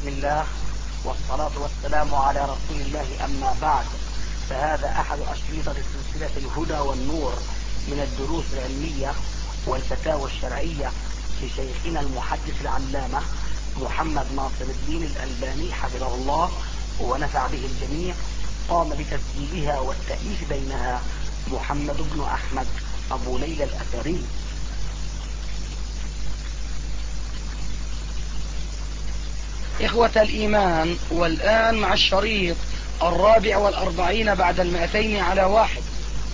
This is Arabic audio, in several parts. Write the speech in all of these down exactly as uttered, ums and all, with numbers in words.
بسم الله والصلاة والسلام على رسول الله، أما بعد، فهذا أحد أشرطة سلسلة الهدى والنور من الدروس العلمية والفتاوى الشرعية لشيخنا المحدث العلامة محمد ناصر الدين الألباني حفظه الله ونفع به الجميع. قام بتسجيلها والتأليف بينها محمد بن أحمد أبو ليلى الأثري. إخوة الإيمان، والآن مع الشريط الرابع والأربعين بعد المائتين على واحد.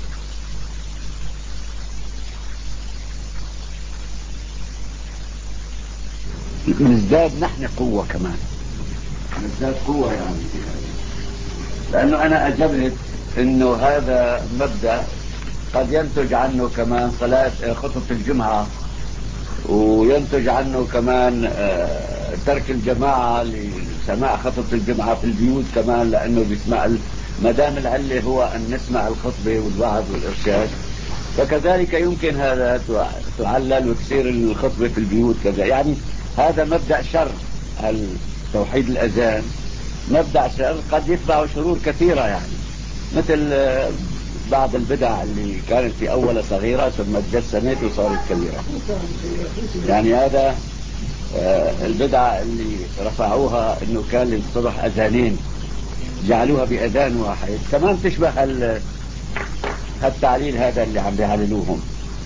نزداد نحن قوة كمان، نزداد قوة يعني، لأنه أنا أجبت أنه هذا مبدأ قد ينتج عنه كمان صلاة خطبة الجمعة، وينتج عنه كمان ترك الجماعة لسماع خطبة الجمعة في البيوت كمان، لأنه بيسمع مدام العلة هو أن نسمع الخطبة والوعظ والإرشاد، فكذلك يمكن هذا تعلل وتصير الخطبة في البيوت كذا. يعني هذا مبدأ شر، التوحيد الأذان مبدأ شر قد يتبع شرور كثيرة، يعني مثل بعض البدع اللي كانت في أول صغيرة ثم تجسمت وصارت كبيرة. يعني هذا البدعة اللي رفعوها انه كان للصبح اذانين جعلوها باذان واحد، كمان تشبه هالتعليل هذا اللي عم بيعللوهم.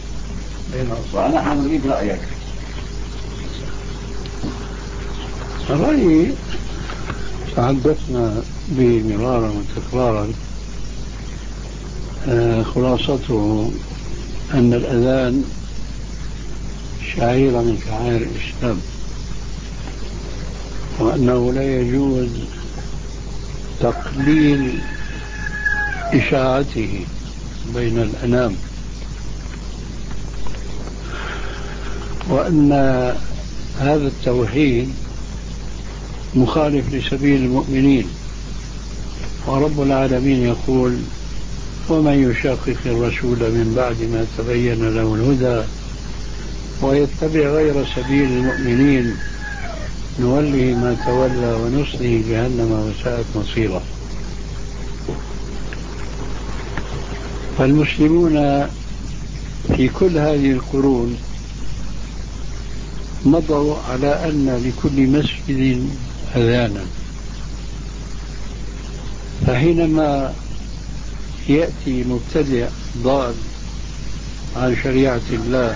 ونحن نريد رأيك. رأيي تحدثنا به مرارا وتكرارا، خلاصته أن الأذان شعيرة من شعائر الإسلام، وأنه لا يجوز تقليل إشاعته بين الأنام، وأن هذا التوحيد مخالف لسبيل المؤمنين، ورب العالمين يقول: ومن يشاقق الرسول من بعد ما تبين له الهدى ويتبع غير سبيل المؤمنين نوله ما تولى ونصله جهنم وساءت مصيره. فالمسلمون في كل هذه القرون مضوا على أن لكل مسجد أذانا، فحينما يأتي مبتدع ضال عن شريعة الله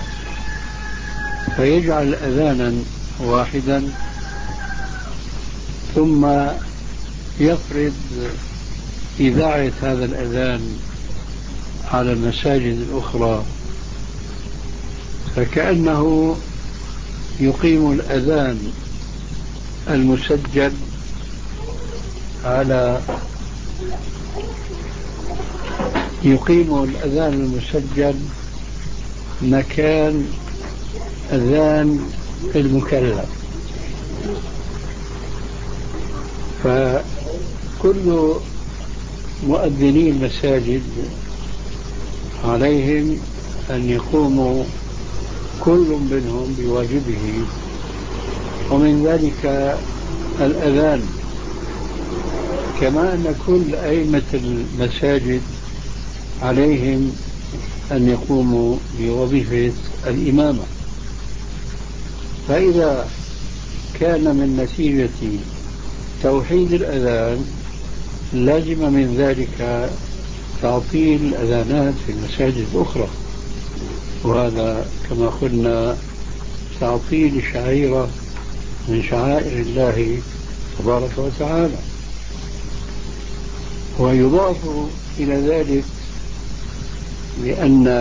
فيجعل أذانا واحدا ثم يفرض إذاعة هذا الأذان على المساجد الأخرى، فكأنه يقيم الأذان المسجل على يقيم الأذان المسجل مكان أذان المكلف. فكل مؤذني المساجد عليهم أن يقوموا كل منهم بواجبه، ومن ذلك الأذان، كما أن كل أئمة المساجد عليهم أن يقوموا بوظيفة الإمامة. فإذا كان من نتيجة توحيد الأذان لازم من ذلك تعطيل الأذانات في المساجد الأخرى، وهذا كما قلنا تعطيل شعيرة من شعائر الله تبارك وتعالى. ويضاف إلى ذلك بأن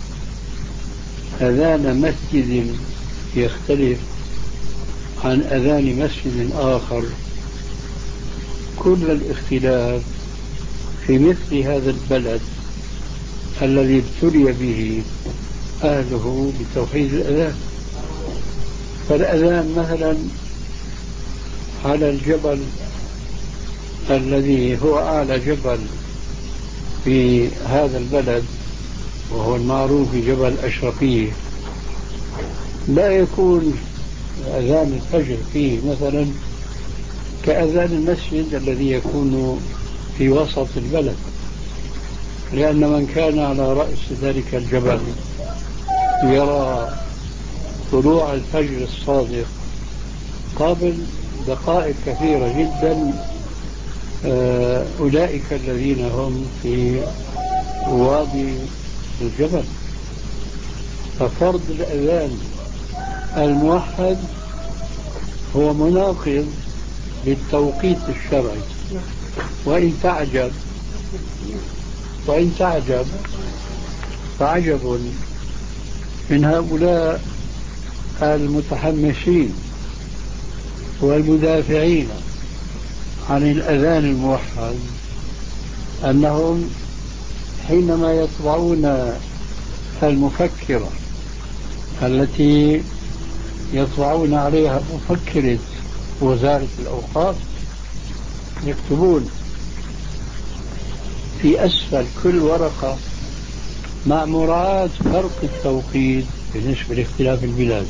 أذان مسجد يختلف عن أذان مسجد آخر كل الاختلاف في مثل هذا البلد الذي ابتلي به أهله بتوحيد الأذان. فالأذان مثلا على الجبل الذي هو أعلى جبل في هذا البلد وهو المعروف بجبل أشرفية لا يكون أذان الفجر فيه مثلا كأذان المسجد الذي يكون في وسط البلد، لأن من كان على رأس ذلك الجبل يرى طلوع الفجر الصادق قبل دقائق كثيرة جدا أولئك الذين هم في وادي الجبل. ففرض الأذان الموحد هو مناقض للتوقيت الشرعي. وإن تعجب وإن تعجب فعجب من هؤلاء المتحمسين والمدافعين عن الأذان الموحد أنهم حينما يطبعون المفكرة التي يطبعون عليها مفكرة وزارة الأوقاف يكتبون في أسفل كل ورقة مع مراعاة فرق التوقيت بالنسبة لاختلاف البلاد.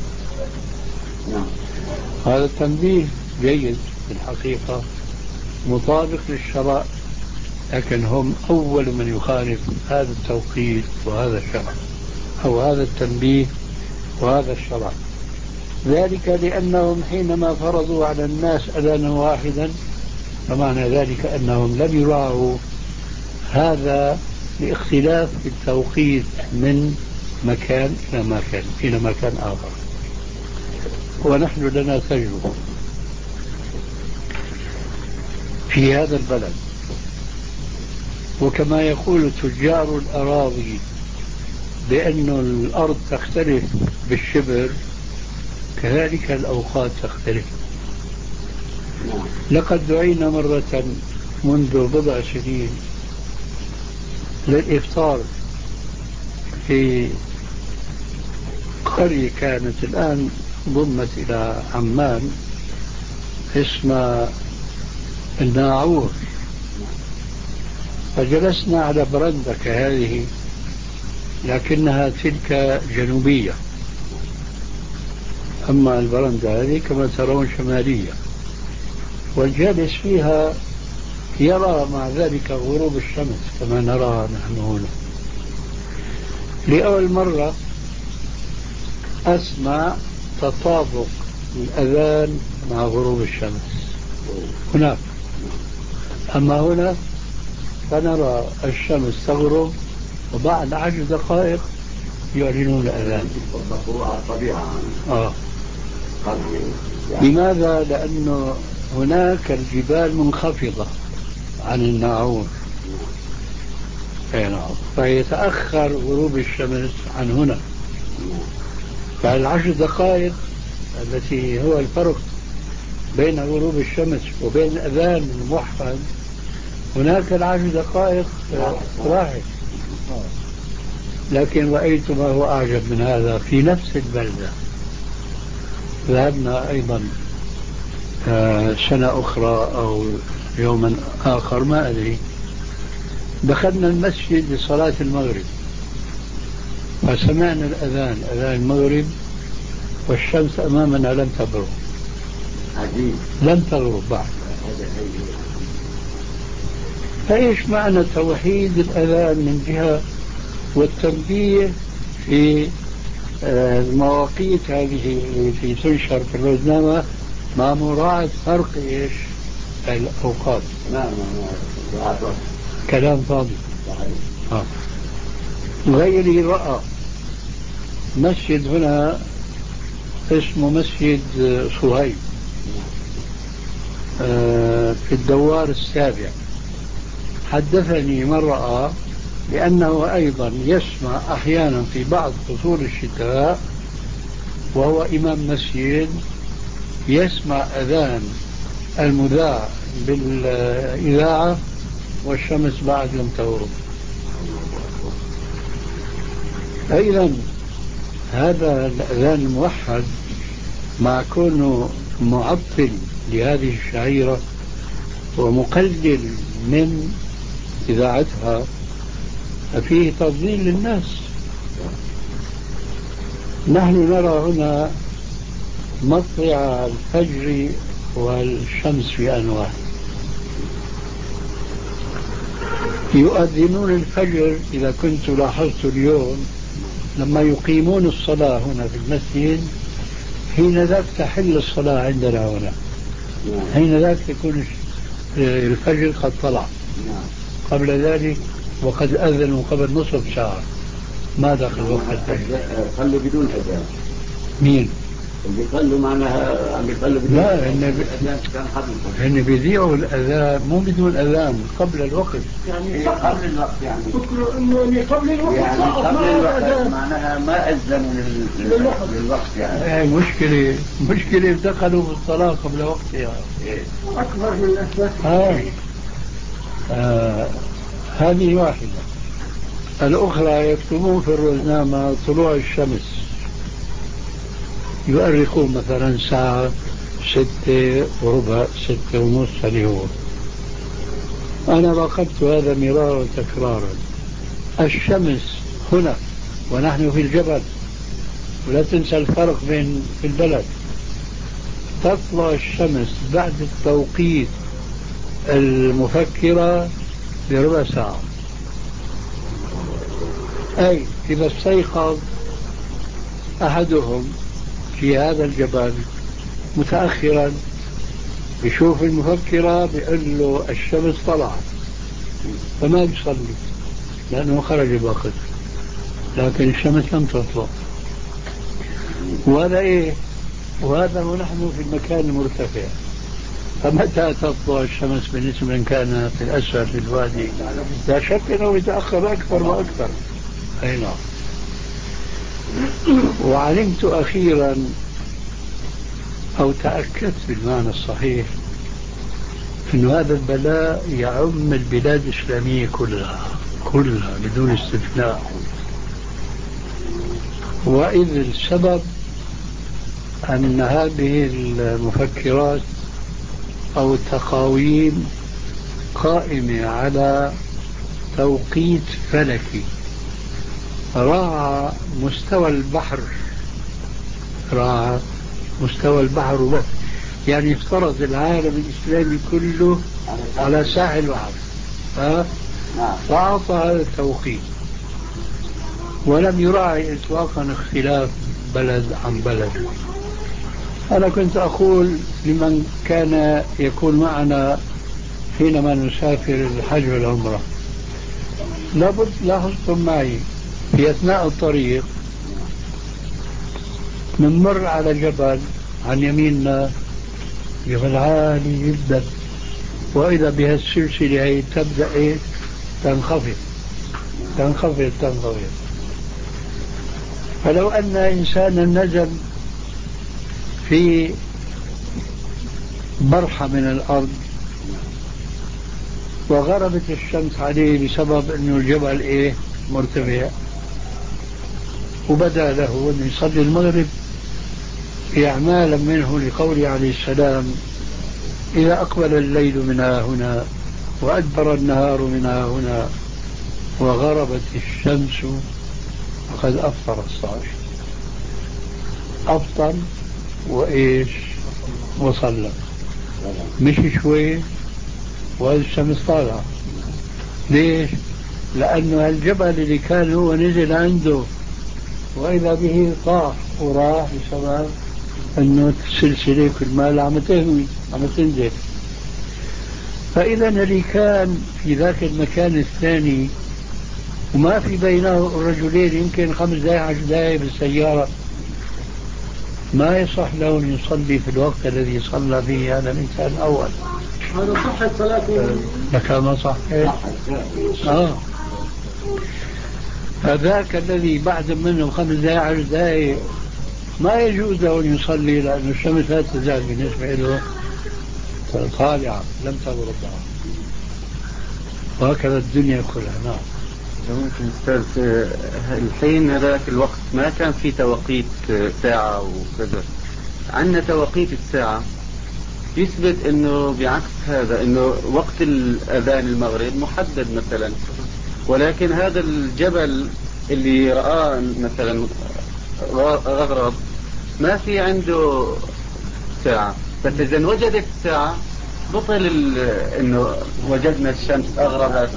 هذا تنبيه جيد في الحقيقة مطابق للشرع، لكن هم أول من يخالف هذا التوقيت وهذا الشرع أو هذا التنبيه وهذا الشرع. ذلك لأنهم حينما فرضوا على الناس أذانا واحدا فمعنى ذلك أنهم لم يراعوا هذا لاختلاف التوقيت من مكان إلى مكان إلى مكان آخر. ونحن لنا تجربة في هذا البلد، وكما يقول تجار الأراضي بأن الأرض تختلف بالشبر كذلك الأوقات تختلف. لقد دعينا مرة منذ بضع سنين للإفطار في قرية كانت الآن ضمت إلى عمان اسمها الناعور، فجلسنا على برندة كهذه لكنها تلك جنوبية، أما البرندة هذه كما ترون شمالية، والجالس فيها يرى مع ذلك غروب الشمس كما نراها نحن هنا. لأول مرة أسمع تطابق الأذان مع غروب الشمس هناك، أما هنا فنرى الشمس تغرب وبعد عشر دقائق يعلنون الأذان. آه. لماذا؟ لأنه هناك الجبال منخفضة عن الناعور فيتأخر غروب الشمس عن هنا، فالعشر دقائق التي هو الفرق بين غروب الشمس وبين الأذان الموحد هناك العشر دقائق راحت. لكن رأيت ما هو أعجب من هذا في نفس البلدة. ذهبنا أيضا سنة أخرى أو يوما آخر ما أدري، دخلنا المسجد لصلاة المغرب فسمعنا الأذان أذان المغرب والشمس أمامنا لم تغرب لم تغرب بعد. فإيش معنى توحيد الأذان من جهة والتنبيه في المواقيت هذه التي تنشر في الروزنامة مع مراعاة فرق إيش الأوقات؟ كلام فاضي. آه. غيري رأى مسجد هنا اسمه مسجد صهيب آه في الدوار السابع، حدثني من رأى لأنه أيضا يسمع أحيانا في بعض فصول الشتاء وهو إمام مسجد يسمع أذان المذاع بالإذاعة والشمس بعد لم تغرب. أيضا هذا الأذان الموحد مع كونه معطل لهذه الشعيرة ومقلل من إذاعتها ففيه تضليل للناس. نحن نرى هنا مطلع الفجر والشمس في آن واحد. يؤذنون الفجر إذا كنت لاحظت اليوم لما يقيمون الصلاة هنا في المسجد، حين ذاك تحل الصلاة عندنا هنا، حين ذاك يكون الفجر قد طلع. قبل ذلك وقد أذنوا قبل نصف ساعة ما دخل وقت الفجر. صلوا بدون أذان. مين؟ اللي صلوا معناها اللي صلوا بدون لا أذان. هن هن بيذيعوا الأذان مو بدون أذان قبل الوقت. يعني قبل الوقت يعني. فكروا إنه قبل الوقت. يعني قبل الوقت معناها ما أذنوا للوقت. للوقت يعني. هي مشكلة مشكلة دخلوا في الصلاة قبل وقتها. أكبر من الأسباب. آه. آه. هذه واحدة. الأخرى يكتبون في الروزنامة طلوع الشمس، يؤرخون مثلا ساعة ستة وربع ستة ونص اليوم. أنا راقبت هذا مرارا وتكرارا. الشمس هنا ونحن في الجبل، ولا تنسى الفرق بين في البلد، تطلع الشمس بعد التوقيت المفكرة بربع ساعة. أي إذا استيقظ أحدهم في هذا الجبل متأخرا بيشوف المفكرة بيقول له الشمس طلعت، فما بيصلي لأنه خرج الوقت، لكن الشمس لم تطلع. وهذا إيه؟ وهذا ونحن في المكان المرتفع، فمتى تطلع الشمس بالنسبة لمن كان في الأسفل في الوادي؟ لا شك أنه يتأخر أكثر وأكثر. أي نعم. وعلمت أخيرا أو تأكدت بالمعنى الصحيح أن هذا البلاء يعم البلاد الإسلامية كلها كلها بدون استثناء. وإذ السبب أن هذه المفكرات أو التقاويم قائمة على توقيت فلكي راعى مستوى البحر، راعى مستوى البحر وبس. يعني افترض العالم الإسلامي كله على ساحل البحر، ها؟ فأعطى هذا التوقيت ولم يراعي إطلاقا اختلاف بلد عن بلد. أنا كنت أقول لمن كان يكون معنا حينما نسافر الحج والعمرة، لابد لاحظتم معي في أثناء الطريق نمر على جبل عن يميننا، جبل عالي جدا، وإذا بها السلسلة هي تبدأ إيه؟ تنخفض تنخفض تنخفض. فلو أن إنسانا نزل في برحة من الأرض وغربت الشمس عليه بسبب أنه الجبل إيه؟ مرتفع، وبدأ له أن يصلي المغرب إعمالا منه لقوله عليه السلام: إذا أقبل الليل من هنا وأدبر النهار من هنا وغربت الشمس فقد أفطر الصائم. أفطر وإيش؟ وصلى. مش شوي والشمس طالعة. ليش؟ لأنه الجبل اللي كان هو نزل عنده وإذا به طاح وراح بسبب أنه السلسلة كل ما عم تهوي عم تنزل. فإذا اللي كان في ذاك المكان الثاني وما في بينه الرجلين يمكن خمس دقائق عشر دقائق بالسيارة، ما يصح له أن يصلي في الوقت الذي صلى فيه هذا الإنسان الأول. هذا صحة صلاته. لكن ما صح. آه. هذاك الذي بعد منه خمس دقائق عشر دقائق ما يجوز له أن يصلي لأن الشمس لا تزال بالنسبة له طالعة لم تغرب بعد. وهكذا الدنيا كلها. نعم. ممكن أستاذ الحين هذاك الوقت ما كان في توقيت ساعة وكذا، عندنا توقيت الساعة يثبت انه بعكس هذا انه وقت الاذان المغرب محدد مثلا، ولكن هذا الجبل اللي رآه مثلا غرب ما في عنده ساعة. بس إذا وجدت الساعة بطل إنه وجدنا الشمس أغربت.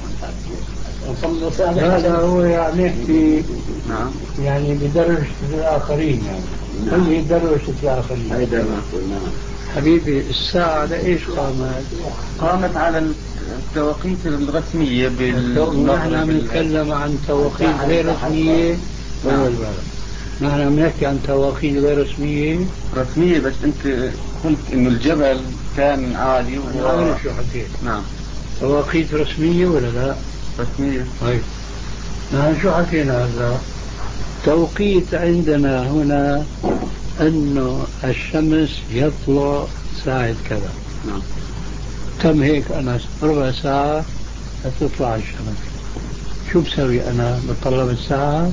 هذا هو يعني في نعم يعني بدرجة الآخرين يعني هذه درجة الآخرين. هيدا ما قلنا. حبيبي الساعة على إيش قامت؟ قامت على التوقيت الرسمية بالمغرب. نحن بنتكلم عن توقيت غير رسمية. نعم. نحن عم نحكي عن توقيت غير رسمية. رسمية بس أنت قلت إنه الجبل كان عالي. أنا عارف شو حكيت. نعم. توقيت رسمية ولا لا؟ رسمية. طيب نحن شو حكينا هذا؟ توقيت عندنا هنا أنه الشمس يطلع ساعة كذا. نعم. تم هيك أنا ربع ساعة تطلع الشمس. شو بسوي أنا؟ بطلع بالساعة؟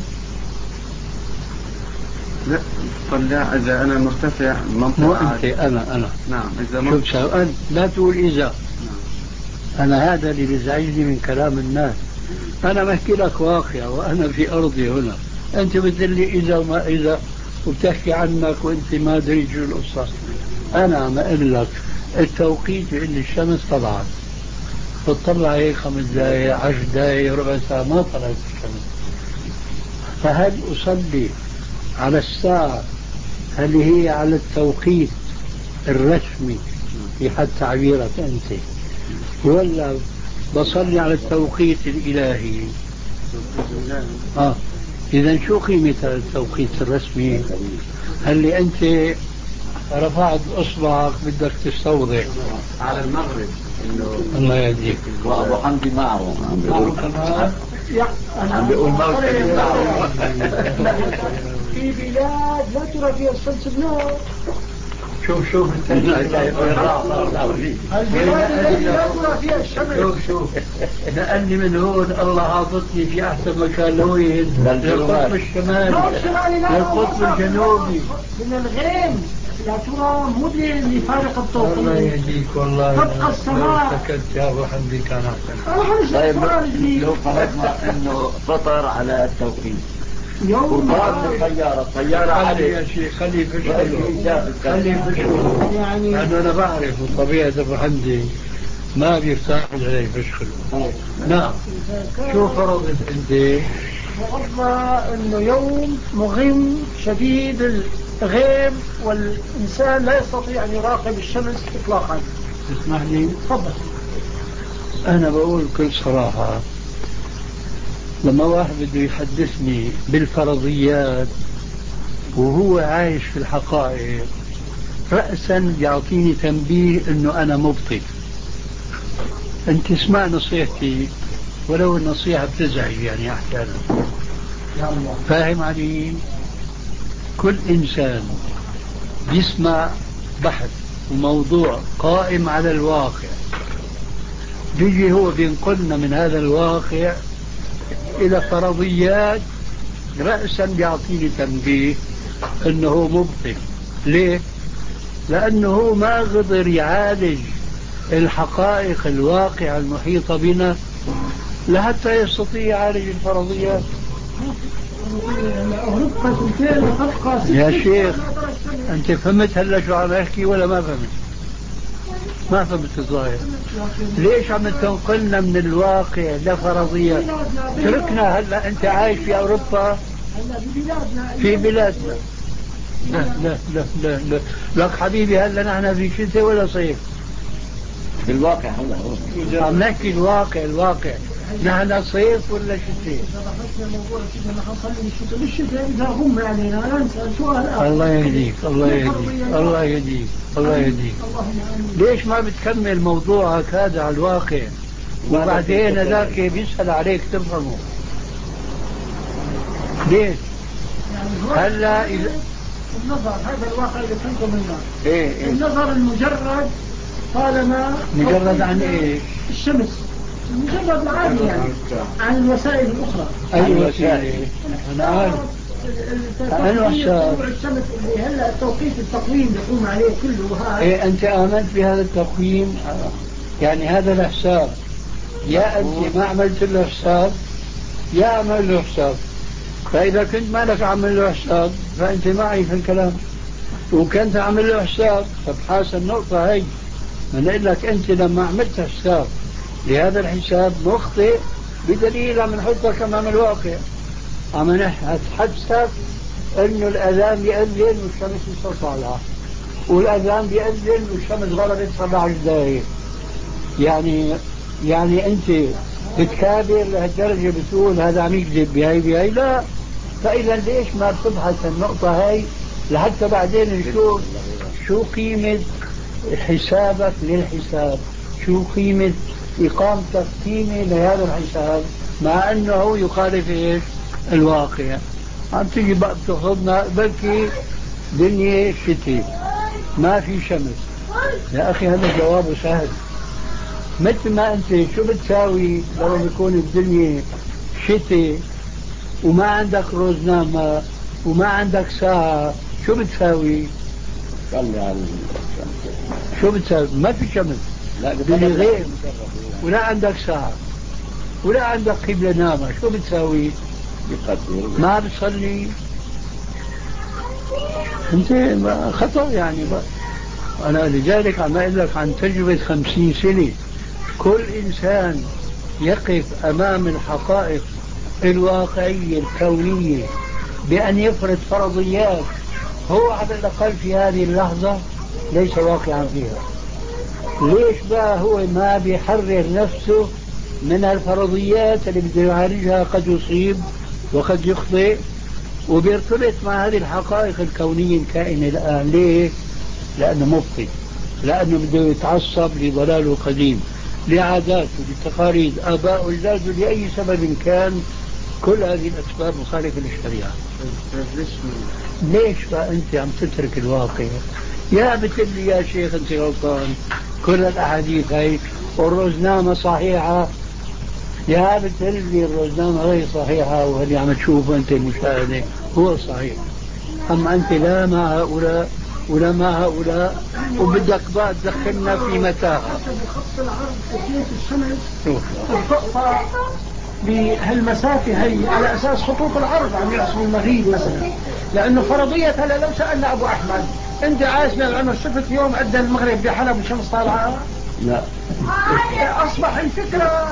لا طلع إذا أنا مرتفع منطقة. مو أنت أنا أنا. نعم إذا شو بسوي؟ أنت لا تقول إذا. نعم. أنا هذا اللي بيزعجني من كلام الناس. أنا بحكي لك واقع وأنا في أرضي هنا. أنت بتقول لي إذا وما إذا وبتحكي عنك وأنت ما أدري شو القصة. أنا عم أقول لك التوقيت اللي الشمس طلعت بتطلع هيك خمس دقايق عشر دقايق ربع ساعة ما طلعت الشمس. فهل أصلي على الساعة هل هي على التوقيت الرسمي في حد تعبيرك أنت ولا بصلي على التوقيت الإلهي؟ آه. إذا شو قيمة التوقيت الرسمي؟ هل أنت رفعت إصبعك بدك تستوضح على المغرب إنه الله يهديك. وأبو حمدي معه معه كمان عم بيقول موسم معه. في بلاد لا ترى فيها الشمس بنور. شوف شوف البلاد التي لا ترى فيها الشمس. شوف شوف نقلني من هون الله حاططني في أحسن مكان لوين للقطب الشمالي للقطب الجنوبي من الغيم لا ترى مدن لفارق التوقيت. الله يهديك والله. تبقى السماء. لو سكت يا أبو حمدي كان أحسن. طيب لو فرضنا إنه فطر على التوقيت يوم الطيارة الطيارة خلي عليه يا شيخ خلي فشله خلي فشله يعني لأنه أنا بعرف طبيعة أبو حمدي ما بيرتاح عليه فشله. نعم. شو فرضت أنت؟ فرضنا انه يوم مغيم شديد الغيم والانسان لا يستطيع ان يراقب الشمس اطلاقا. تسمح لي؟ تفضل. أنا بقول بكل صراحة لما واحد بده يحدثني بالفرضيات وهو عايش في الحقائق رأسا يعطيني تنبيه انه انا مبطل. انت اسمع نصيحتي ولو النصيحة بتزعج يعني احيانا. فاهم علي؟ كل انسان يسمع بحث وموضوع قائم على الواقع بيجي هو بينقلنا من هذا الواقع إلى فرضيات رأسا بيعطيني تنبيه أنه مبطل. ليه؟ لأنه ما قدر يعالج الحقائق الواقع المحيطة بنا لحتى يستطيع يعالج الفرضيات. يا شيخ أنت فهمت هلا شو عم أحكي ولا ما فهمت؟ ما فهمت الظاهر. ليش عم تنقلنا من الواقع لفرضيات؟ تركنا هلا أنت عايش في أوروبا في بلادنا. لا لا لا لا لا لك حبيبي هلا نحن في شتاء ولا صيف؟ بالواقع هلا عم نحكي الواقع الواقع نحن صيف ولا شتاء؟ الله يهديك الله يهديك الله يهديك الله يهديك. ليش ما بتكمل موضوعك هذا على الواقع وبعدين ذاك بيسأل عليك تفهمه؟ ليش؟ هلا النظر هذا الواقع اللي كنتم منه. إيه إيه؟ النظر المجرد طالما مجرد عن ايش؟ الشمس مجرد العادي يعني عن الوسائل الأخرى. أي وسائل؟ أنا عارف. أنا طلوع الشمس اللي هلا توقيت التقويم بيقوم عليه كله هذا. إيه أنت آمنت بهذا التقويم؟ يعني هذا الحساب يا أنت ما عملت له حساب يا عمل له حساب. فإذا كنت ما لك عمل له حساب فأنت معي في الكلام. وكنت أعمل له حساب. فبحاس النقطة هي بنقول لك أنت لما عملت حساب لهذا الحساب مخطئ، بدليل عم نحطك أمام الواقع، عم نتحسب إنه الأذان بيأذن والشمس لسه طالعة، والأذان بيأذن والشمس غربت سبع عشر دقايق. يعني يعني أنت بتكابر لهالدرجة بتقول هذا عم يكذب بهي بهي؟ لا. فإذا ليش ما بتبحث النقطة هاي لحتى بعدين نشوف شو قيمة حسابك للحساب، شو قيمة إقامتك قيمة لهذا الحساب، مع أنه يخالف إيش الواقع. عم تيجي بقى بتاخذنا بلكي دنيا شتاء ما في شمس. يا أخي هذا جوابه سهل. مثل ما أنت شو بتساوي لو بيكون الدنيا شتاء وما عندك روزنامة وما عندك ساعة، شو بتساوي؟ شو بتساوي؟ ما في شمس، لا غير، ولا عندك ساعة ولا عندك قبلة نامة، شو بتساوي؟ ما بتصلي. انت خطأ يعني بقى. انا لذلك عم اقول لك عن تجربة خمسين سنة. كل انسان يقف امام الحقائق الواقعية الكونية بأن يفرض فرضيات هو على الأقل في هذه اللحظة ليس واقعا فيها. ليش بقى هو ما بيحرر نفسه من الفرضيات اللي بده يعالجها؟ قد يصيب وقد يخطئ وبيرتبط مع هذه الحقائق الكونية الكائنة الآن. ليه؟ لأنه مبطئ، لأنه بده يتعصب لضلاله القديم، لعاداته، لتقاليد آباء وجداده، لأي سبب كان. كل هذه الأسباب مخالفة للشريعة. ليش فأنت عم تترك الواقع؟ يا بتقول يا شيخ أنت غلطان، كل الأحاديث هاي والروزنامة صحيحة. يا بتقول لي الروزنامة غير صحيحة، وهذه عم تشوف أنت المشاهدة هو صحيح. أما أنت لا مع هؤلاء ولا مع هؤلاء، وبدك بقى تدخلنا في متاهة. بخط العرض كثير الشمس التقطع بهالمسافة هي على أساس خطوط العرض عم يحصل المغيب مثلا. لأنه فرضية هلا لو سألنا أبو أحمد أنت عايش لأنه شفت يوم أدى المغرب بحلب والشمس طالعة؟ لا. أصبح الفكرة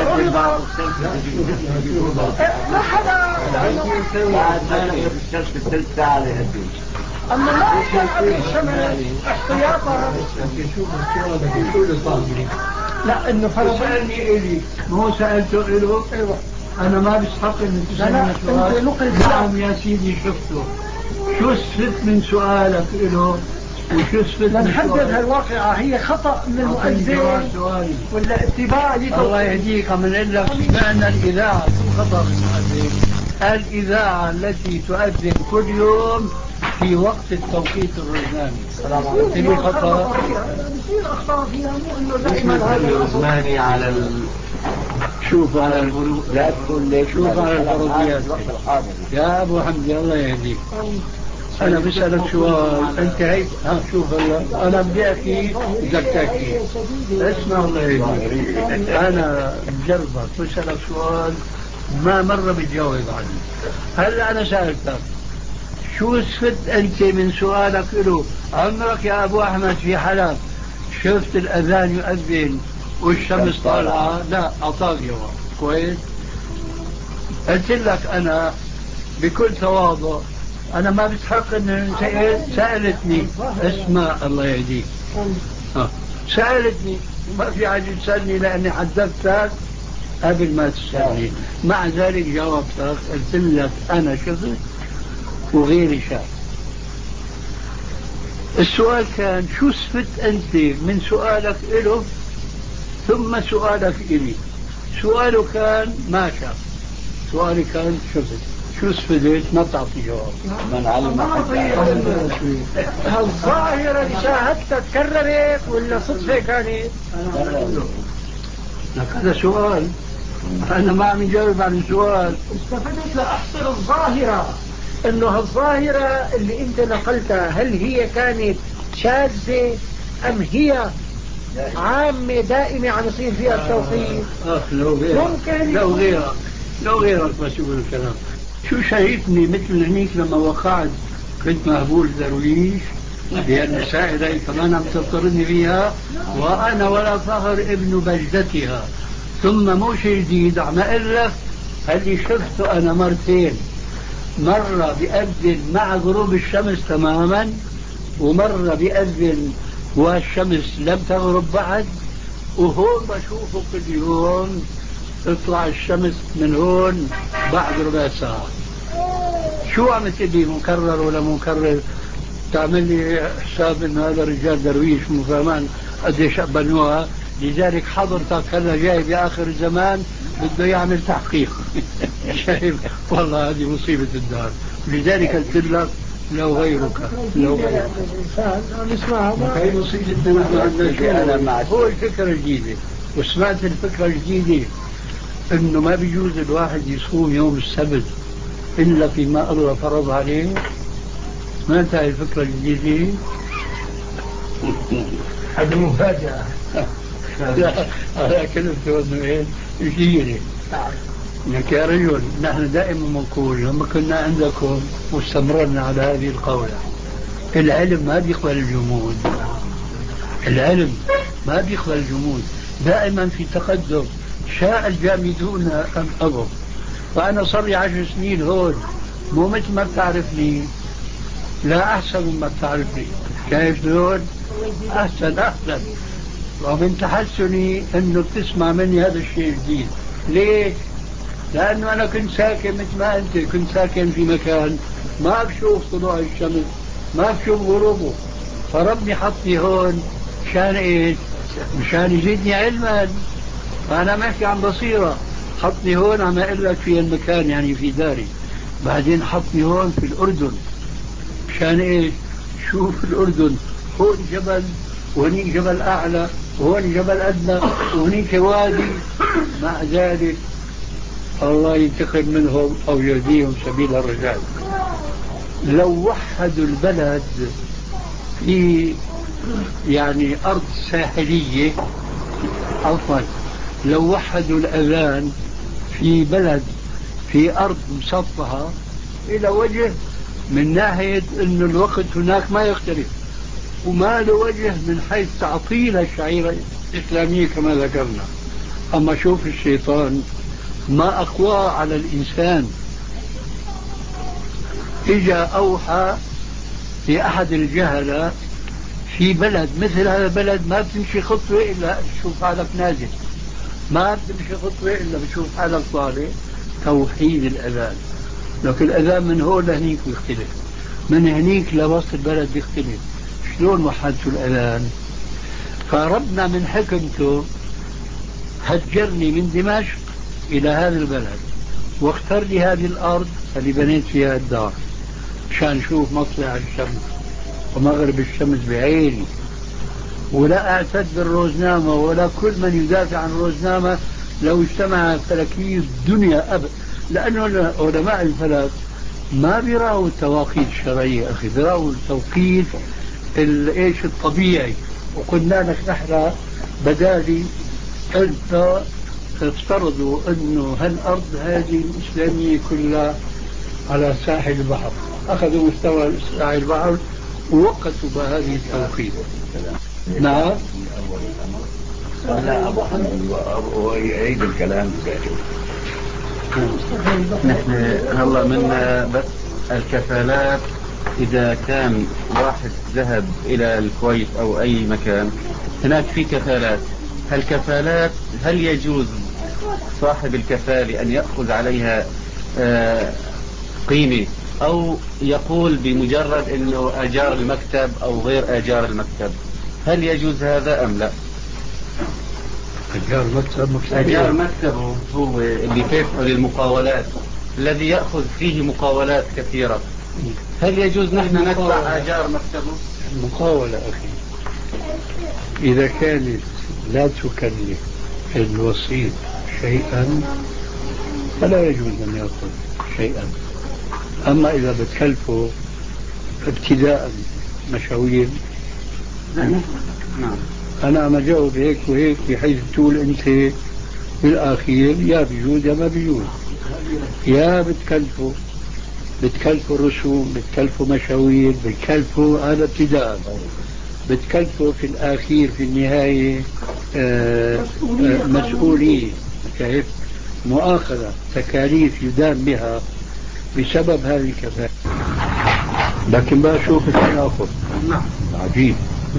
ما حدا أما ما يكون قبل الشمس احتياطا. لا إنه سألني إلي مو سألته إله. أيوة. أنا ما بستحق إن تسألني سؤال. نعم يا سيدي شفته. شو استفدت من سؤالك إله وشو استفدت من نحدد هالواقعة هي خطأ من المؤذن ولا اتباع لي؟ الله يهديك. عم نقول لك بأن الإذاعة شو خطأ من المؤذن؟ الإذاعة التي تؤذن كل يوم في وقت التوقيت الروزنامي تبي خطأ؟ بصير أخطاء فيها، مو إنه دائما هذا الروزنامي على ال... شوف على الفروض، لا تقول ليش، شوف على الفروضيات يا أبو حمدي الله يهديك. أنا بسألك سؤال أنت هيك ها شوف هلا أنا بدي أحكي بدك تحكي. اسمع الله يهديك، أنا بجربك بسألك سؤال ما مرة بتجاوب عنه. هلا أنا سألتك شو استفدت أنت من سؤالك له؟ عمرك يا أبو أحمد في حلب شفت الأذان يؤذن والشمس طالعة؟ لا. أعطاك جواب كويس. قلت لك أنا بكل تواضع أنا ما بستحق أن سألتني. اسمع الله يهديك، سألتني ما في حاجة تسألني لأني حدثتك قبل ما تسألني. مع ذلك جاوبتك قلت لك أنا شفت وغيري شاف. السؤال كان شو استفدت أنت من سؤالك إله ثم سؤالك إلي؟ سؤاله كان ما شاف، سؤالي كان شفت. شو استفدت؟ ما بتعطي جواب. من علم الظاهرة اللي شاهدتها تكررت ولا صدفة كانت؟ لك هذا سؤال، أنا ما عم جاوب عن السؤال. استفدت لأحصر الظاهرة، إنه الظاهرة اللي أنت نقلتها هل هي كانت شاذة أم هي عامة دائمة عم يصير فيها التوقيت؟ أخ لو غيرك ممكن لو غيرك لو غيرك مسؤول الكلام. شو شايفني مثل هنيك لما وقعت كنت مهبول درويش لأن السائلة هي كمان عم تضطرني فيها، وأنا ولا فخر ابن بجدتها. ثم مو شيء جديد عم أقول لك اللي شفته أنا مرتين، مرة بأذن مع غروب الشمس تماما، ومرة بأذن والشمس لم تغرب بعد، وهون بشوفه كل يوم تطلع الشمس من هون بعد ربع ساعة. شو عم تبي، مكرر ولا مكرر؟ تعمل لي حساب ان هذا الرجال درويش مو فاهمان قديش بنوها، لذلك حضرتك هلا جاي باخر الزمان بده يعمل تحقيق. شايف والله هذه مصيبة الدار. لذلك قلت لك لو غيرك لو غيرك هي مصيبتنا. نحن عندنا هو الفكرة الجديدة، وسمعت الفكرة الجديدة انه ما بيجوز الواحد يصوم يوم السبت الا فيما الله فرض عليه. سمعت هاي الفكرة الجديدة؟ هذه مفاجأة. لا أنا كلمته انه ايه جديدة. لك يا رجل نحن دائما بنقول لما كنا عندكم واستمررنا على هذه القولة، العلم ما بيقبل الجمود، العلم ما بيقبل الجمود، دائما في تقدم، شاء الجامدون أم أبوا. فأنا صار لي عشر سنين هون، مو مثل ما بتعرفني، لا أحسن مما بتعرفني. شايف هون أحسن أحسن، ومن تحسني أنه بتسمع مني هذا الشيء الجديد. ليش؟ لأنه أنا كنت ساكن مثل ما أنت كنت ساكن في مكان ما بشوف طلوع الشمس، ما بشوف غروبه، فربي حطني هون مشان إيش؟ مشان يزيدني علما. فأنا محكي عن بصيرة، حطني هون عم أقول لك في المكان يعني في داري، بعدين حطني هون في الأردن مشان إيش؟ شوف الأردن، هون جبل وهنيك جبل أعلى وهون جبل أدنى وهنيك وادي، مع ذلك الله ينتقم منهم أو يهديهم سبيل الرجال. لو وحدوا البلد في يعني أرض ساحلية، عفوا لو وحدوا الأذان في بلد في أرض مسطحة، إلى وجه من ناحية أن الوقت هناك ما يختلف، وما له وجه من حيث تعطيل الشعيرة الإسلامية كما ذكرنا. أما شوف الشيطان ما أقوى على الإنسان، إجا أوحى لأحد الجهلة في بلد مثل هذا البلد ما بتمشي خطوة إلا بتشوف حالك نازل، ما بتمشي خطوة إلا بتشوف حالك طالع، توحيد الأذان. لكن الأذان من هون لهنيك بيختلف، من هنيك لوسط البلد بيختلف. شلون وحدتوا الأذان؟ فربنا من حكمته هجرني من دمشق إلى هذا البلد، واختار لي هذه الأرض اللي بنيت فيها الدار مشان شوف مطلع الشمس ومغرب الشمس بعيني، ولا أعتد بالروزنامة ولا كل من يدافع عن الروزنامة لو اجتمع فلكي الدنيا أبدا، لأنه علماء الفلك ما بيراوا التواقيت الشرعية أخي، بيراوا التوقيت الإيش الطبيعي. وقلنا لك نحن بدالي أنت تفترضوا أنه هالأرض هذه الإسلامية كلها على ساحل البحر، أخذوا مستوى ساحل البحر ووقتوا بهذه التوقيت. نعم لا أبو حمد ويعيد الكلام. نحن هلا من بس الكفالات، إذا كان واحد ذهب إلى الكويت أو أي مكان هناك في كفالات، هالكفالات هل يجوز صاحب الكفالة أن يأخذ عليها آه قيمة، أو يقول بمجرد أنه أجار المكتب أو غير أجار المكتب؟ هل يجوز هذا أم لا؟ أجار مكتب أجار مكتبه هو اللي كيفعل المقاولات الذي يأخذ فيه مقاولات كثيرة، هل يجوز نحن ندفع أجار مكتبه؟ المقاولة أخي إذا كانت لا تكلف الوسيط شيئا فلا يجوز أن يأخذ شيئا. أما إذا بتكلفه ابتداء مشاوير، نعم. أنا عم أجاوب هيك وهيك بحيث تقول أنت بالأخير يا بيجوز يا ما بيجوز، يا بتكلفه بتكلفوا رسوم، بتكلفوا مشاوير، بتكلفوا، هذا ابتداء، بتكلفوا في الأخير في النهاية آه آه مسؤولية، كيف مؤاخذة، تكاليف يدان بها بسبب هذه الكفاءة. لكن بقى شوف التناقض عجيب.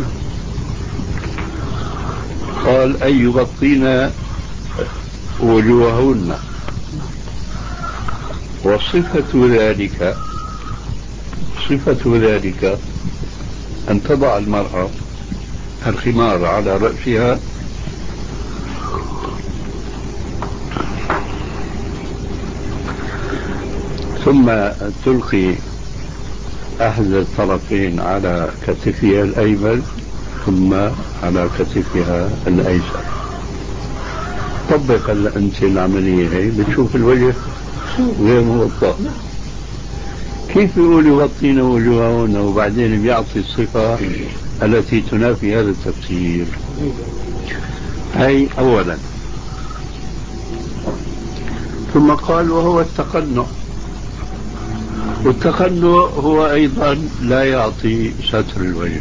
قال أن يغطين وجوههن، وصفة ذلك صفة ذلك أن تضع المرأة الخمار على رأسها ثم تلقي أحد الطرفين على كتفها الأيمن ثم على كتفها الأيسر. طبق أنت العملية هي، بتشوف الوجه غير موضح. كيف يقول يغطين وجوههن وبعدين بيعطي الصفة التي تنافي هذا التفسير؟ هي أولا. ثم قال وهو التقنع، والتقنع هو أيضا لا يعطي ستر الوجه،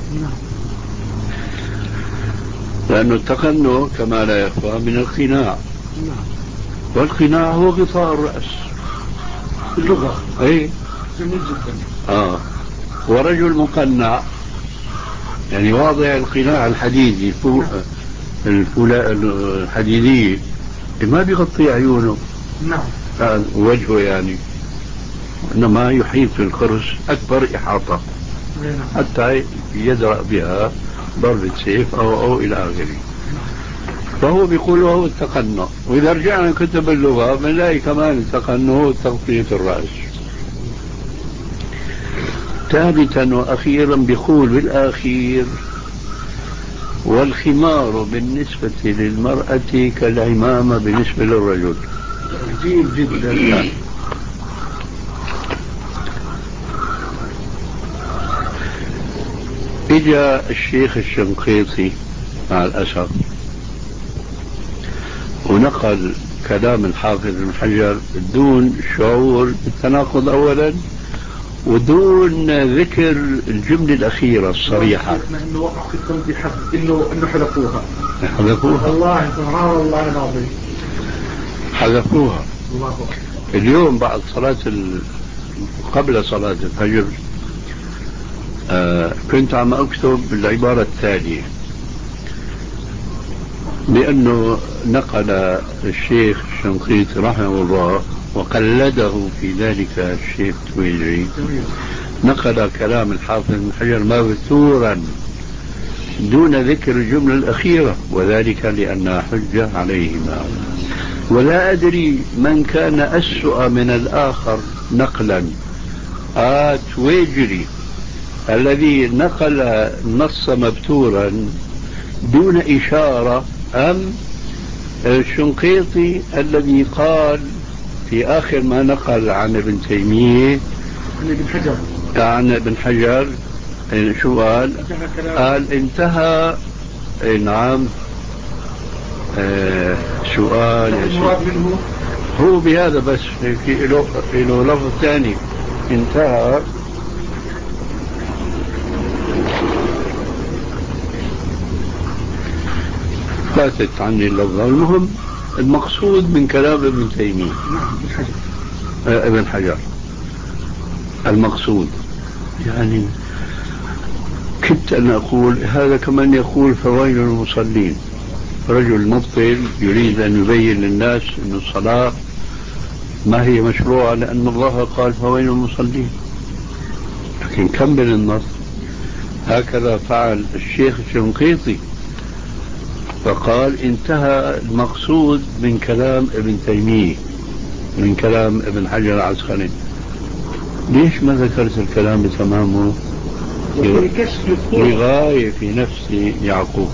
لأن التقنع كما لا يخفى من القناع، والقناع هو غطاء الرأس اللغة. أي جميل جدا. آه. ورجل مقنع يعني واضع القناع الحديدي فوق الفولاء الحديدية، ما بيغطي عيونه. نعم. آه وجهه يعني، إنما يحيط القرص أكبر إحاطة حتى يدرأ بها ضربة سيف أو, أو إلى آخره. فهو بيقول وهو التقنع. وإذا رجعنا كتب اللغة بنلاقي كمان التقنع هو تغطية الرأس. ثالثا وأخيرا بيقول بالآخير والخمار بالنسبة للمرأة كالعمامة بالنسبة للرجل. عجيب جدا. إجا الشيخ الشنقيطي مع الأسف ونقل كلام الحافظ ابن حجر دون شعور بالتناقض أولا، ودون ذكر الجملة الأخيرة الصريحة. إنه وقع في التنبيح إنه إنه حذفوها. حذفوها. الله سبحان الله العظيم. حذفوها. الله أكبر. اليوم بعد صلاة ال... قبل صلاة الفجر آه كنت عم أكتب بالعبارة التالية، لأنه نقل الشيخ الشنقيطي رحمه الله وقلده في ذلك الشيخ التويجري، نقل كلام الحافظ بن حجر مبثورا دون ذكر الجملة الأخيرة، وذلك لأنها حجة عليهما. ولا أدري من كان أسوأ من الآخر نقلا، آه تويجري الذي نقل النص مبتورا دون إشارة، أم الشنقيطي الذي قال في آخر ما نقل عن ابن تيمية عن ابن حجر عن ابن حجر شو قال؟ قال انتهى. نعم. آه سؤال منه هو بهذا، بس في له لفظ ثاني انتهى. فاتت عني اللفظة. المهم المقصود من كلام ابن تيمية آه ابن حجر المقصود، يعني كنت أن أقول هذا كمان يقول فويل المصلين. رجل مبطل يريد أن يبين للناس أن الصلاة ما هي مشروعة لأن الله قال فويل المصلين، لكن كمل النص. هكذا فعل الشيخ الشنقيطي فقال انتهى المقصود من كلام ابن تيمية من كلام ابن حجر العسقلاني. ليش ما ذكرت الكلام بتمامه؟ لغاية في نفس يعقوب.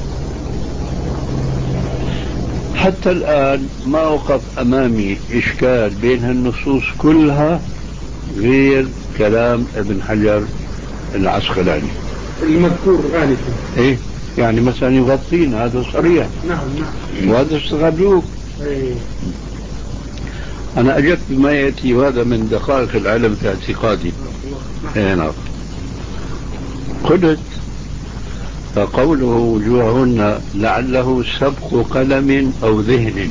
حتى الآن ما وقف أمامي إشكال بين النصوص كلها غير كلام ابن حجر العسقلاني المذكور آنفا. إيه يعني مثلا يغطين، هذا صريح. نعم نعم. وهذا استغلوه. إيه. أنا أجبت بما يأتي، وهذا من دقائق العلم في اعتقادي. نعم. قلت فقوله وجوههن لعله سبق قلم أو ذهن،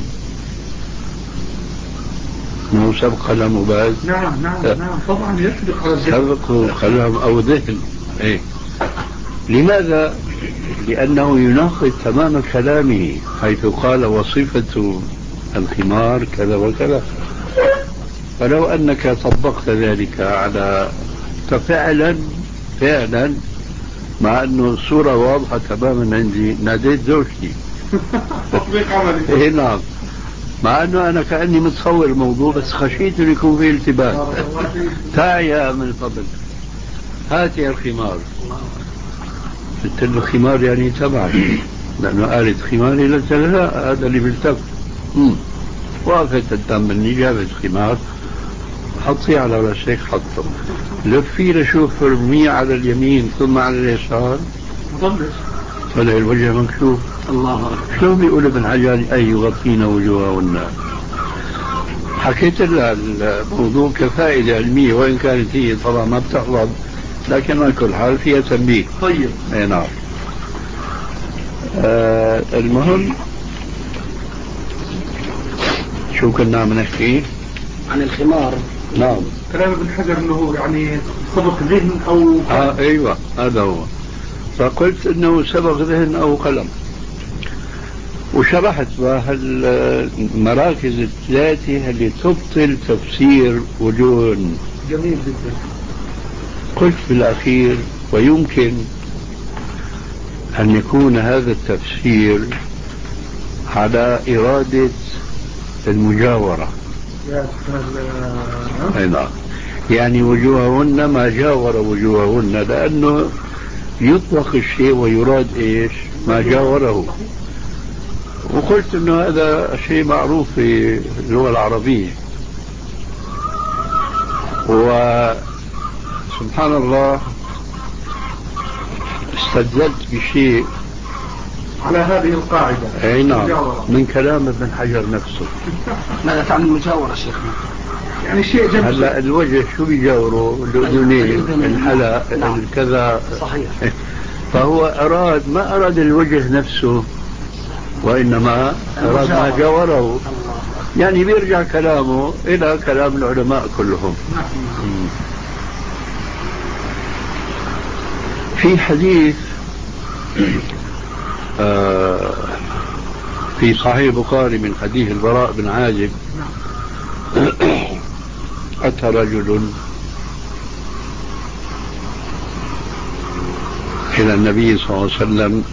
مو سبق قلم وباز. نعم نعم نعم طبعا يسبق على سبق قلم أو ذهن. إيه. لماذا؟ لأنه يناقض تمام كلامه حيث قال وصفة الخمار كذا وكذا. فلو أنك طبقت ذلك على فعلا فعلا، مع أنه الصورة واضحة تماما عندي، ناديت زوجتي. تطبيق عملي. إيه نعم. مع أنه أنا كأني متصور الموضوع، بس خشيت أن يكون فيه التباس. تعي يا من الفضل، هاتي الخمار. قلت له الخمار يعني تبعي، لأنه قالت خماري، قلت له لا، هذا اللي بيلتف. وقفت قدام مني، جابت خمار، حطيه على راسك، حطه لفي لشوف رميه على اليمين ثم على اليسار، مضبط، طلع الوجه مكشوف. الله أكبر. شلون بيقول ابن حجر أي يغطين وجوههن؟ حكيت لها الموضوع كفائدة علمية، وإن كانت هي طبعا ما بتحفظ، لكن على كل حال فيها تنبيه. طيب. اي نعم. آه المهم شو كنا عم نحكي؟ عن الخمار. نعم. كلام ابن حجر انه يعني سبق ذهن او آه ايوه هذا هو. فقلت انه سبق ذهن او قلم، وشرحت هالمراكز الثلاثة اللي تبطل تفسير وجوه. جميل جدا. قلت في الأخير ويمكن أن يكون هذا التفسير على إرادة المجاورة. يا سلام. يعني وجوههن ما جاور وجوههن، لأنه يطلق الشيء ويراد إيش ما جاوره. وقلت انه هذا شيء معروف في اللغة العربية. وسبحان الله استدلت بشيء على هذه القاعدة. اي نعم، من كلام ابن حجر نفسه. ماذا تعني المجاورة شيخنا؟ يعني شيء جنب هلا الوجه شو بيجاوره؟ الأذنين، الحلق، الكذا. صحيح. فهو أراد ما أراد الوجه نفسه، وإنما أراد ما جاوره. يعني بيرجع كلامه إلى كلام العلماء كلهم. في حديث آه في صحيح البخاري من حديث البراء بن عازب، أتى رجل إلى النبي صلى الله عليه وسلم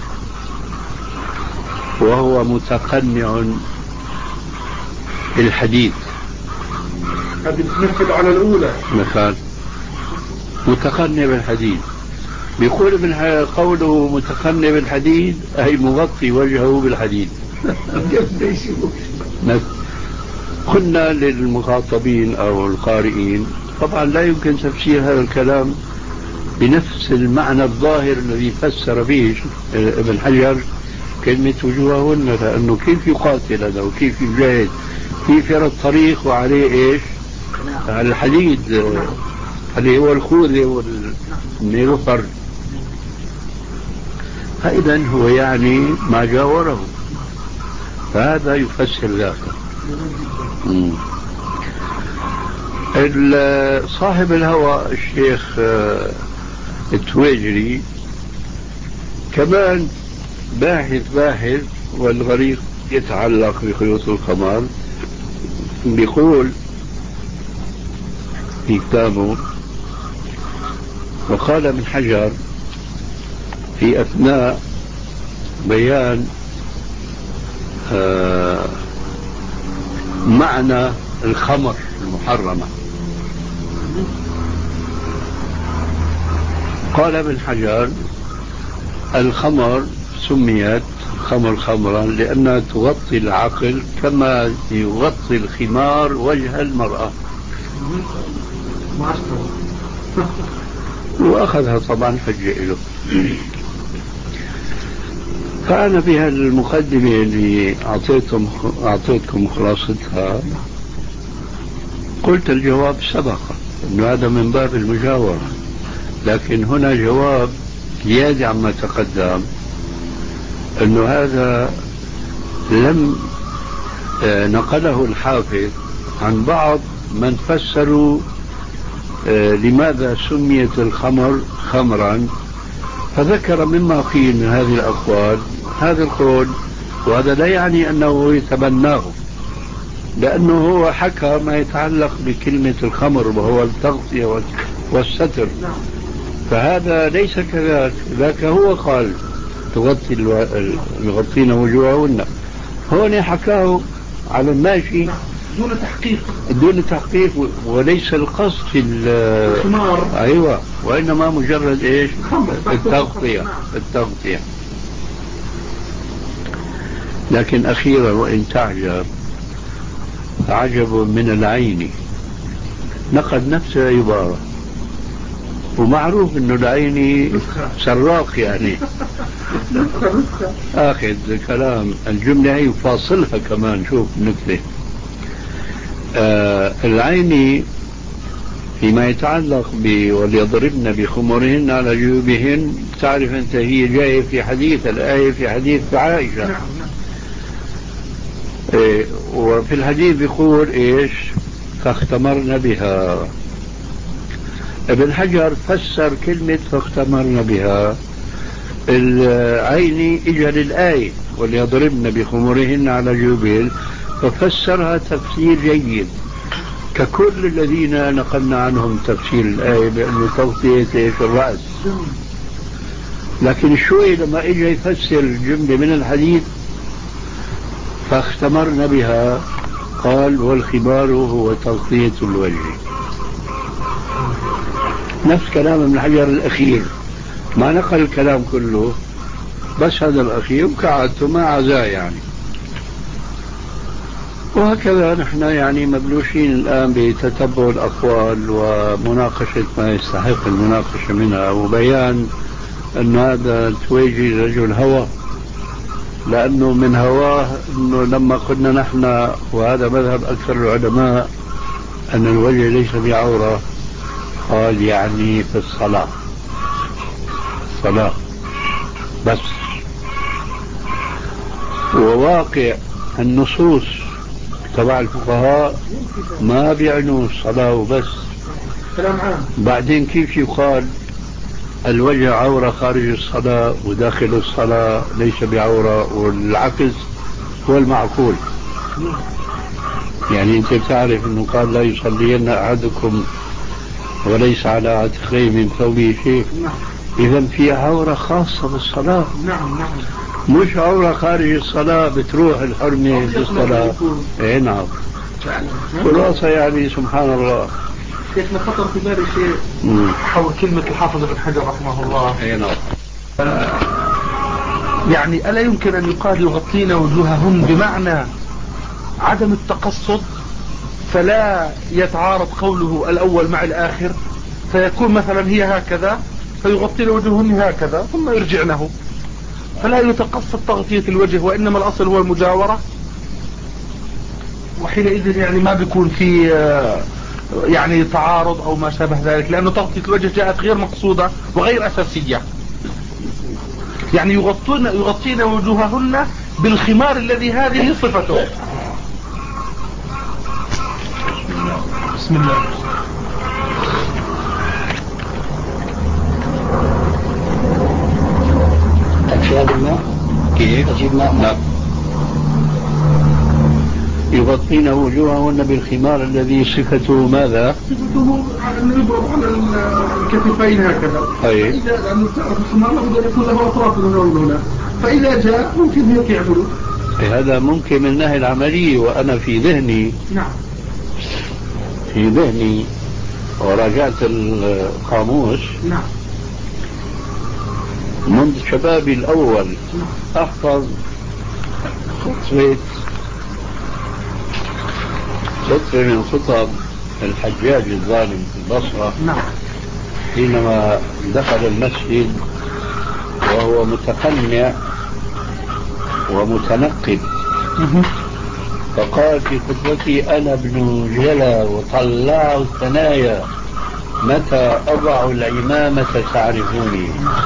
وهو متقنع بالحديث. هذه بتنفذ على الأولى. مثال متقنع بالحديث، بيقول ابن قوله متقنع بالحديد أي مغطي وجهه بالحديد. قلنا للمخاطبين أو القارئين طبعا لا يمكن تفسير هذا الكلام بنفس المعنى الظاهر الذي فسر به ابن حجر كلمة وجوههن، لأنه كيف يقاتل هذا وكيف يجاهد، كيف يرى الطريق وعليه إيش؟ على الحديد اللي هو الخوذة والنيلوفر. فإذا هو يعني ما جاوره، فهذا يفسر ذاك. صاحب الهوى الشيخ التويجري كمان باحث باحث والغريق يتعلق بخيوط القمر، بيقول في كتابه: وقال ابن حجر في أثناء بيان آه معنى الخمر المحرمة، قال ابن حجر: الخمر سميت خمر خمرا لأنها تغطي العقل كما يغطي الخمار وجه المرأة. وأخذها طبعا حجة له. فأنا بها المقدمة اللي أعطيتكم أعطيتكم خلاصتها قلت الجواب سبق أنه هذا من باب المجاورة، لكن هنا جواب زيادة عما تقدم، أنه هذا لم نقله الحافظ عن بعض من فسروا لماذا سميت الخمر خمرا، فذكر مما فيه من هذه الأقوال هذا القول، وهذا لا يعني أنه يتبناه، لأنه هو حكى ما يتعلق بكلمة الخمر وهو التغطية والستر، فهذا ليس كذلك، ذاك هو قال تغطي يغطين وجوههن، هون حكاه على الماشي دون تحقيق دون تحقيق، وليس القصد في الخمار، ايوه، وانما مجرد ايش؟ التغطية التغطية. لكن اخيرا وان تعجب عجب من العين، نقد نفس العبارة، ومعروف انه العيني سراق يعني اخذ كلام الجملة هي وفاصلها كمان. شوف نكتة آه العيني فيما يتعلق ب وليضربن بخمرهن على جيوبهن، تعرف انت هي جاية في حديث الآية في حديث عائشة، إيه، وفي الحديث بيقول ايش؟ فاختمرن بها. ابن حجر فسر كلمة فاختمرن بها العين اجى للآية وليضربن بخمرهن على جيوبهن، ففسرها تفسير جيد ككل الذين نقلنا عنهم تفسير الآية بأنه تغطية الرأس. لكن شوي لما اجى يفسر الجملة من الحديث فاختمرن بها قال والخمار هو تغطية الوجه، نفس كلام ابن حجر الأخير، ما نقل الكلام كله بس هذا الأخير وكعدته ما عزاه يعني. وهكذا نحن يعني مبلوشين الآن بتتبع الأقوال ومناقشة ما يستحق المناقشة منها، وبيان أن هذا تويجي رجل هوى، لأنه من هواه أنه لما قلنا نحن وهذا مذهب أكثر العلماء أن الوجه ليس بعورة، قال يعني في الصلاة صلاة بس، وواقع النصوص تبع الفقهاء ما بيعنوا الصلاة وبس. بعدين كيف يقال الوجه عورة خارج الصلاة وداخل الصلاة ليس بعورة، والعكس هو المعقول. يعني انت بتعرف انه قال لا يصلين احدكم وليس على عاتقيه من ثوبه شيء، اذا في عورة خاصة بالصلاة، نعم نعم، مش عورة خارج الصلاة بتروح الحرمة بالصلاة. اي نعم، خلاصة يعني سبحان الله. شيخنا خطر في بالي شيء حول كلمة الحافظ ابن حجر رحمه الله. اي نعم، يعني ألا يمكن أن يقال يغطين وجوههم بمعنى عدم التقصد، فلا يتعارض قوله الأول مع الآخر، فيكون مثلا هي هكذا فيغطين وجوههم هكذا ثم يرجعنه، فلا يتقصد تغطية الوجه، وإنما الأصل هو المجاورة، وحينئذ يعني ما بيكون في يعني تعارض أو ما شابه ذلك، لأنه تغطية الوجه جاءت غير مقصودة وغير أساسية. يعني يغطون يغطين وجوههن بالخمار الذي هذه صفته. بسم الله. تكفي هذا الماء؟ كيف؟ تجيب ماء؟ لا، يغطين وجوههن بالخمار الذي صفته ماذا؟ صفته أنه يضرب على الكتفين هكذا. أي. فإذا لأنه تعرف الخمار لابد أن يكون له أطراف من هنا، فإذا جاء ممكن هيك يعملوا. هذا ممكن من الناحية العملية، وأنا في ذهني نعم في ذهني وراجعت القاموس نعم منذ شبابي الأول أحفظ خطبة خطبة من خطب الحجاج الظالم في البصرة. نعم. حينما دخل المسجد وهو متقنع ومتنقب فقال في خطبتي أنا ابن جلا وطلع الثنايا متى أضع العمامة تعرفوني.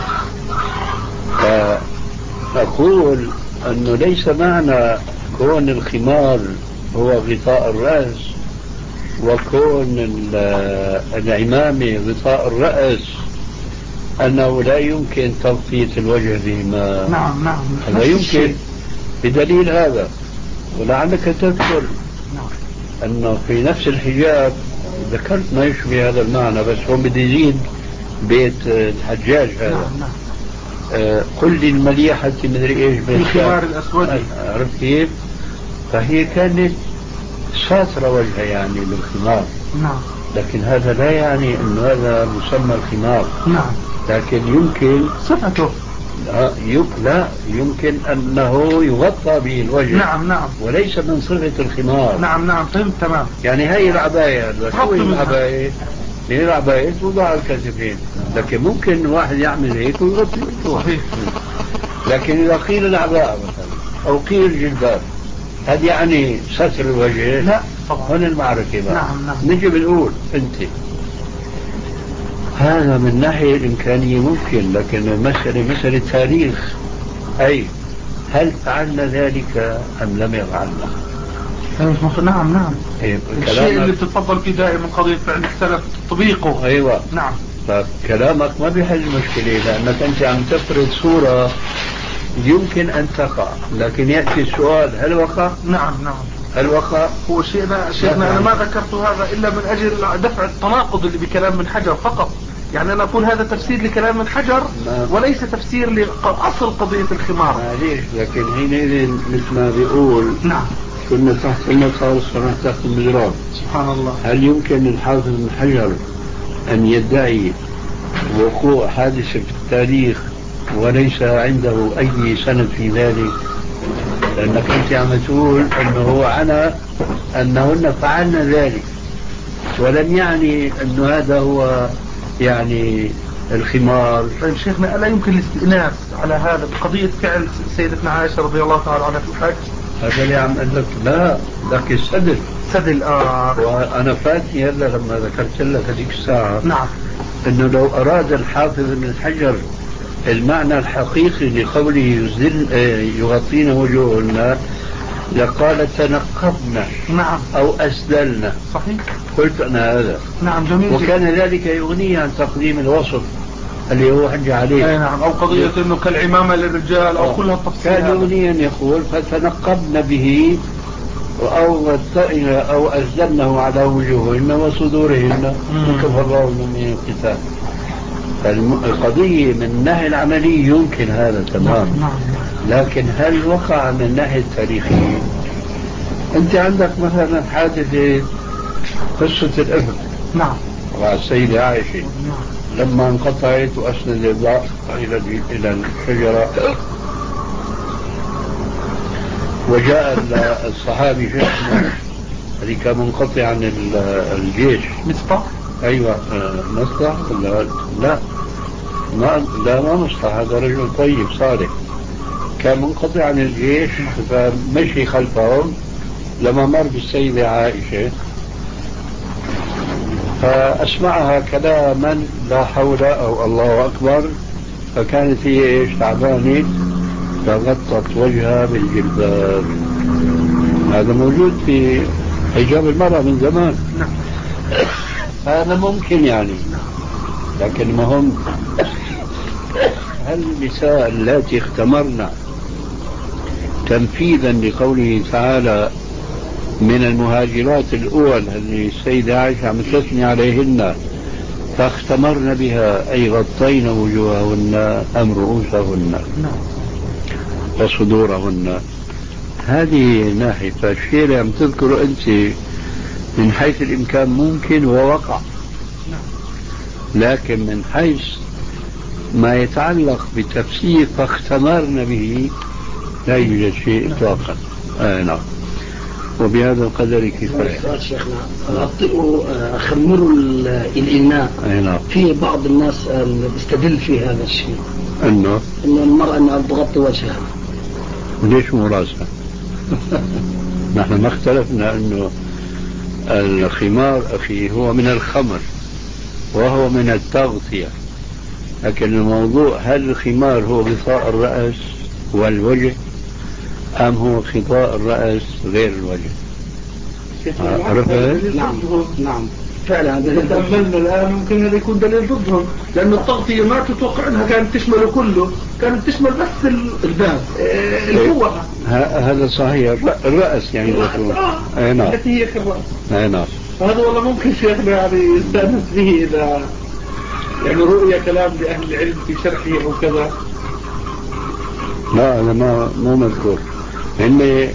فأقول أنه ليس معنى كون الخمار هو غطاء الرأس وكون العمامة غطاء الرأس أنه لا يمكن تغطية الوجه بهما. نعم نعم هذا يمكن بدليل هذا. ولعلك تذكر أنه في نفس الحجاب ذكرت ما يشبه هذا المعنى، بس هو بده يزيد بيت الحجاج هذا. نعم نعم. آه قل لي المليحة مدري ايش بالخمار الأسود. عرفت كيف؟ فهي كانت ساترة وجهها يعني بالخمار. نعم. لكن هذا لا يعني أن هذا مسمى الخمار. نعم. لكن يمكن صفته لا يمكن أنه يغطى به الوجه. نعم نعم. وليس من صفة الخمار. نعم نعم فهمت تمام. يعني هي العباية شو العباية؟ هي العباية توضع الكتفين، لكن ممكن واحد يعمل هيك ويغطي صحيح. لكن إذا قيل العباءة مثلا أو قيل الجلباب هذا يعني ستر الوجه؟ لا طبعا. هون المعركة بقى. نعم نعم. نجي بنقول أنت هذا من ناحية الإمكانية ممكن، لكن المسألة مسألة تاريخ، أي هل فعلنا ذلك أم لم يفعلنا؟ نعم نعم. الشيء اللي بتتفضل فيه دائما قضية فعل السلف تطبيقه. أيوة نعم. فكلامك ما بيحل المشكلة، لأنك أنت عم تفرض صورة يمكن أن تقع، لكن يأتي السؤال هل وقع؟ نعم نعم. هل وقع؟ هو شيءنا شيخنا أنا ما ذكرت هذا إلا من أجل دفع التناقض اللي بكلام من حجر فقط. يعني أنا أقول هذا تفسير لكلام من حجر وليس تفسير لأصل قضية الخمار. معليش، لكن حينئذ مثل ما بيقول نعم كنا تحت المطار صرنا تحت المجراب. سبحان الله. هل يمكن الحافظ بن حجر أن يدعي وقوع حادثة في التاريخ وليس عنده أي سند في ذلك؟ لأنك أنت عم تقول أنه هو عنى أنهن فعلنا ذلك، ولم يعني أنه هذا هو يعني الخمار. طيب شيخنا ألا يمكن الاستئناس على هذا بقضية فعل سيدتنا عائشة رضي الله تعالى عنها في الحج؟ هذا اللي عم أقول لك. لا لك السدل سدل. آه. وأنا فاتني هذا لما ذكرت لك هذيك الساعة. نعم. أنه لو أراد الحافظ من الحجر المعنى الحقيقي لقوله يزل يغطينا وجوهنا لقال تنقبنا. نعم. أو أسدلنا. صحيح. قلت أنا هذا. نعم جميل. وكان ذلك يغني عن تقديم الوصف اللي هو حج عليه. أي نعم. أو قضية أنه كالعمامة للرجال أو كلها التفصيل. كان يغني أن يقول فتنقبنا به أو أو أسدلنه على وجوههن وصدورهن كفى الله من القتال. القضية من الناحية العملية يمكن هذا تمام. لكن هل وقع من الناحية التاريخية؟ أنت عندك مثلا حادثة قصة الإفك. نعم. مع السيدة عائشة لما انقطعت وأسند الضعف إلى إلى الشجرة وجاء الصحابي شيخنا اللي كان منقطع عن الجيش. مصطفى. أيوة مصطفى لا لا ما لا ما مصطفى، هذا رجل طيب صالح كان منقطع عن الجيش فمشي خلفهم لما مر بالسيدة عائشة فأسمعها كلاما لا حول أو الله أكبر، فكانت هي إيش تعبانة فغطت وجهها بالجلباب. هذا موجود في حجاب المرأة من زمان. هذا ممكن يعني، لكن ما هم هل النساء اللاتي اختمرن تنفيذا لقوله تعالى من المهاجرات الأول اللي السيدة عائشة عم تثني عليهن فاختمرن بها أي غطين وجوههن أم رؤوسهن وصدورهن؟ هذه ناحية. فالشيء اللي عم تذكره أنت من حيث الإمكان ممكن ووقع، لكن من حيث ما يتعلق بتفسير فاختمرن به لا يوجد شيء إطلاقا. آه نعم. وبهذا القدر كفاية. شيخنا غطئوا خمروا الإناء. نعم. في بعض الناس بيستدل في هذا الشيء أنه أن المرأة أنها تغطي وجهها. ليش مو راسها؟ نحن ما اختلفنا أنه الخمار أخي هو من الخمر وهو من التغطية، لكن الموضوع هل الخمار هو غطاء الرأس والوجه أم هو غطاء الرأس غير الوجه؟ عرفت؟ نعم نعم فعلا إذا تأملنا الآن ممكن هذا يكون دليل ضدهم، لأن التغطية ما تتوقع أنها كانت تشمل كله، كانت تشمل بس الباب القوة. هذا صحيح، الرأس يعني آه. نعم التي هي كالرأس. أي نعم. هذا والله ممكن شيخنا يعني يستأنس به إذا يعني رؤية كلام لأهل العلم في شرحه أو كذا. لا أنا ما مو مذكور إني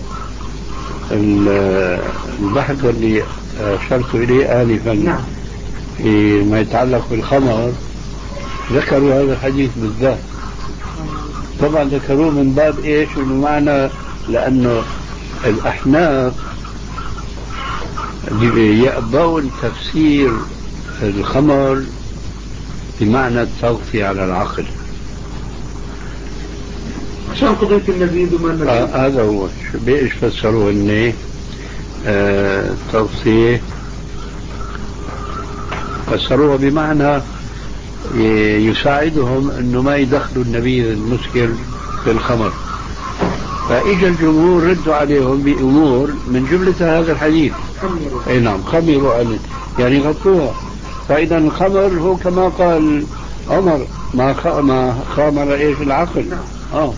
البحث اللي أشرت إليه آنفا نعم. فيما يتعلق بالخمر ذكروا هذا الحديث بالذات، طبعا ذكروه من باب إيش بمعنى لأنه الأحناف يأبون تفسير الخمر بمعنى التغطية على العقل عشان قضية المزيد وما المزيد. آه هذا هو بإيش فسروه إني آه التغطية فسروها بمعنى يساعدهم انه ما يدخلوا النبيذ المسكر في الخمر، فاجى الجمهور ردوا عليهم بامور من جملة هذا الحديث. اي نعم خمروا عنه يعني غطوها، فاذا الخمر هو كما قال عمر ما ما خامر ايش العقل. اه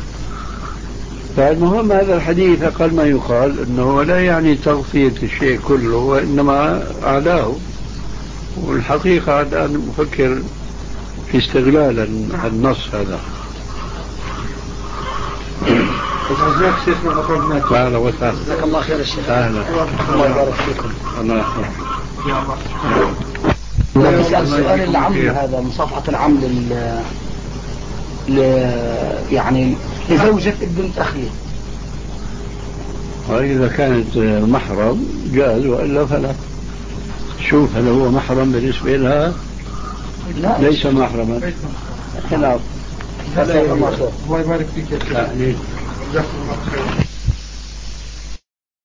فالمهم هذا الحديث اقل ما يقال انه لا يعني تغطية الشيء كله وانما اعلاه، والحقيقة الآن مفكر في استغلال النص هذا. جزاك شيخنا أخرجناك. أهلا وسهلا. جزاك الله خير الشيخ. أهلا. الله يبارك فيكم. الله يحفظك. نسأل سؤال العم هذا من صفحة العم لل ل يعني لزوجة بنت أخيه. وإذا كانت محرم جاز وإلا فلا. شوف هل هو محرم بالنسبة لها؟ لا ليس محرما. خلاف. الله يبارك فيك. جزاك الله خير.